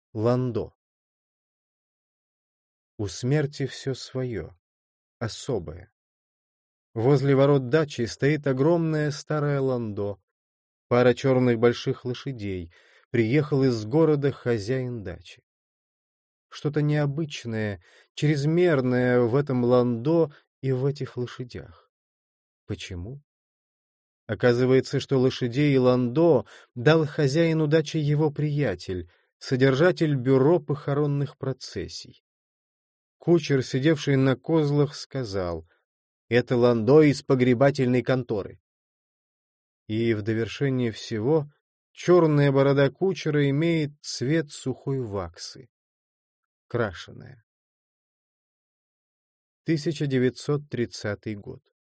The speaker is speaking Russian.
Ландо. У смерти все свое, особое. Возле ворот дачи стоит огромное старое ландо, пара черных больших лошадей. Приехал из города хозяин дачи. Что-то необычное, чрезмерное в этом ландо и в этих лошадях. Почему? Оказывается, что лошадей и ландо дал хозяину дачи его приятель, содержатель бюро похоронных процессий. Кучер, сидевший на козлах, сказал: «Это ландо из погребательной конторы». И в довершение всего черная борода кучера имеет цвет сухой ваксы, крашеная. 1930 год.